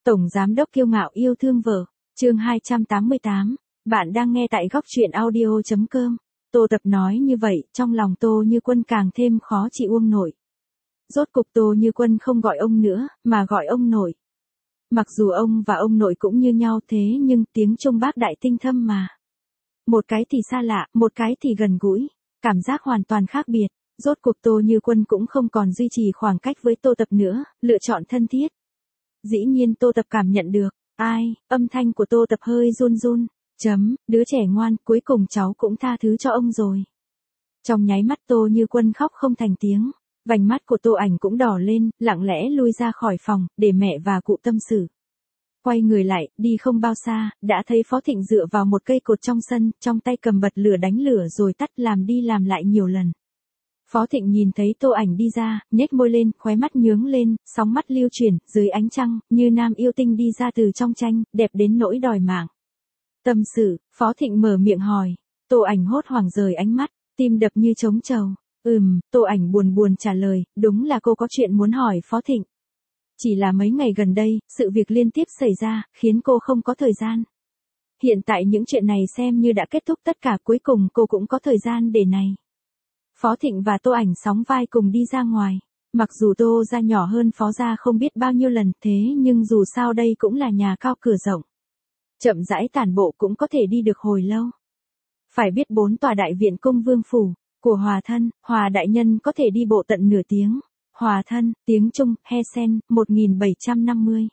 Tổng giám đốc kiêu ngạo yêu thương vợ. Chương 288. Bạn đang nghe tại góc truyện audio.com. Tô Tập nói như vậy, trong lòng Tô Như Quân càng thêm khó chịu ông nội. Rốt cục Tô Như Quân không gọi ông nữa, mà gọi ông nội. Mặc dù ông và ông nội cũng như nhau thế nhưng tiếng Trung bác đại tinh thâm mà. Một cái thì xa lạ, một cái thì gần gũi, cảm giác hoàn toàn khác biệt. Rốt cuộc Tô Như Quân cũng không còn duy trì khoảng cách với Tô Tập nữa, lựa chọn thân thiết. Dĩ nhiên Tô Tập cảm nhận được, âm thanh của Tô Tập hơi run run, đứa trẻ ngoan, cuối cùng cháu cũng tha thứ cho ông rồi. Trong nháy mắt Tô Như Quân khóc không thành tiếng, vành mắt của Tô Ảnh cũng đỏ lên, lặng lẽ lui ra khỏi phòng, để mẹ và cụ tâm sự. Quay người lại, đi không bao xa, đã thấy Phó Thịnh dựa vào một cây cột trong sân, trong tay cầm bật lửa đánh lửa rồi tắt làm đi làm lại nhiều lần. Phó Thịnh nhìn thấy Tô Ảnh đi ra, nhếch môi lên, khóe mắt nhướng lên, sóng mắt lưu chuyển, dưới ánh trăng, như nam yêu tinh đi ra từ trong tranh, đẹp đến nỗi đòi mạng. Tâm sự, Phó Thịnh mở miệng hỏi. Tô Ảnh hốt hoảng rời ánh mắt, tim đập như trống trầu. Tô Ảnh buồn buồn trả lời, đúng là cô có chuyện muốn hỏi Phó Thịnh. Chỉ là mấy ngày gần đây, sự việc liên tiếp xảy ra, khiến cô không có thời gian. Hiện tại những chuyện này xem như đã kết thúc tất cả, cuối cùng cô cũng có thời gian để này. Phó Thịnh và Tô Ảnh sóng vai cùng đi ra ngoài. Mặc dù Tô gia nhỏ hơn Phó gia không biết bao nhiêu lần, thế nhưng dù sao đây cũng là nhà cao cửa rộng. Chậm rãi tản bộ cũng có thể đi được hồi lâu. Phải biết 4 tòa đại viện cung vương phủ của Hòa thân, Hòa đại nhân có thể đi bộ tận nửa tiếng. Hòa thân, tiếng Trung, He-sen, 1750,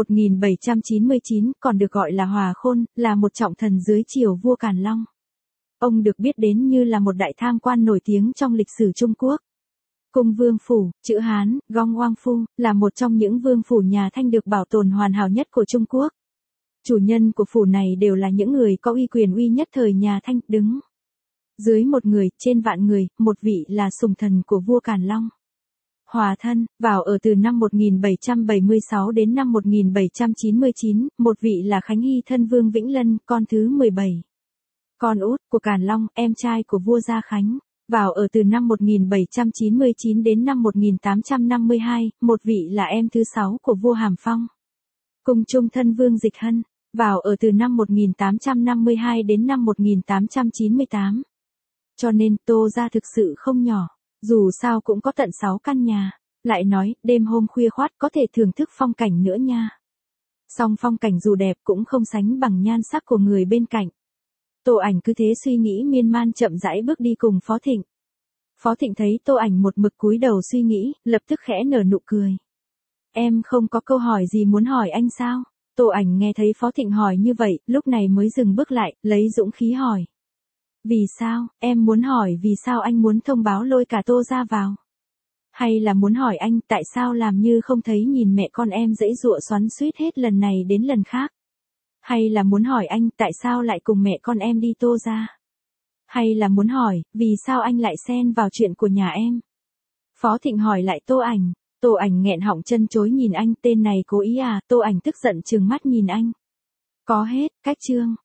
1799, còn được gọi là Hòa Khôn, là một trọng thần dưới triều vua Càn Long. Ông được biết đến như là một đại tham quan nổi tiếng trong lịch sử Trung Quốc. Cung vương phủ, chữ Hán, Gong Hoang Phu, là một trong những vương phủ nhà Thanh được bảo tồn hoàn hảo nhất của Trung Quốc. Chủ nhân của phủ này đều là những người có uy quyền uy nhất thời nhà Thanh, đứng dưới một người, trên vạn người, một vị là sùng thần của vua Càn Long. Hòa thân, vào ở từ năm 1776 đến năm 1799, một vị là Khánh Hy thân vương Vĩnh Lân, con thứ 17. Con út của Càn Long, em trai của vua Gia Khánh, vào ở từ năm 1799 đến năm 1852, một vị là em thứ 6 của vua Hàm Phong. Cùng chung thân vương Dịch Hân, vào ở từ năm 1852 đến năm 1898. Cho nên Tô gia thực sự không nhỏ, dù sao cũng có tận 6 căn nhà, lại nói, đêm hôm khuya khoắt có thể thưởng thức phong cảnh nữa nha. Song phong cảnh dù đẹp cũng không sánh bằng nhan sắc của người bên cạnh. Tô Ảnh cứ thế suy nghĩ miên man chậm rãi bước đi cùng Phó Thịnh. Phó Thịnh thấy Tô Ảnh một mực cúi đầu suy nghĩ, lập tức khẽ nở nụ cười. Em không có câu hỏi gì muốn hỏi anh sao? Tô Ảnh nghe thấy Phó Thịnh hỏi như vậy, lúc này mới dừng bước lại, lấy dũng khí hỏi. Vì sao, em muốn hỏi vì sao anh muốn thông báo lôi cả Tô gia vào? Hay là muốn hỏi anh tại sao làm như không thấy nhìn mẹ con em giãy giụa xoắn xuýt hết lần này đến lần khác? Hay là muốn hỏi anh tại sao lại cùng mẹ con em đi Tô gia? Hay là muốn hỏi, vì sao anh lại xen vào chuyện của nhà em? Phó Thịnh hỏi lại Tô Ảnh. Tô Ảnh nghẹn họng chân chối nhìn anh, tên này cố ý à? Tô Ảnh tức giận trừng mắt nhìn anh. Có hết, cách chương.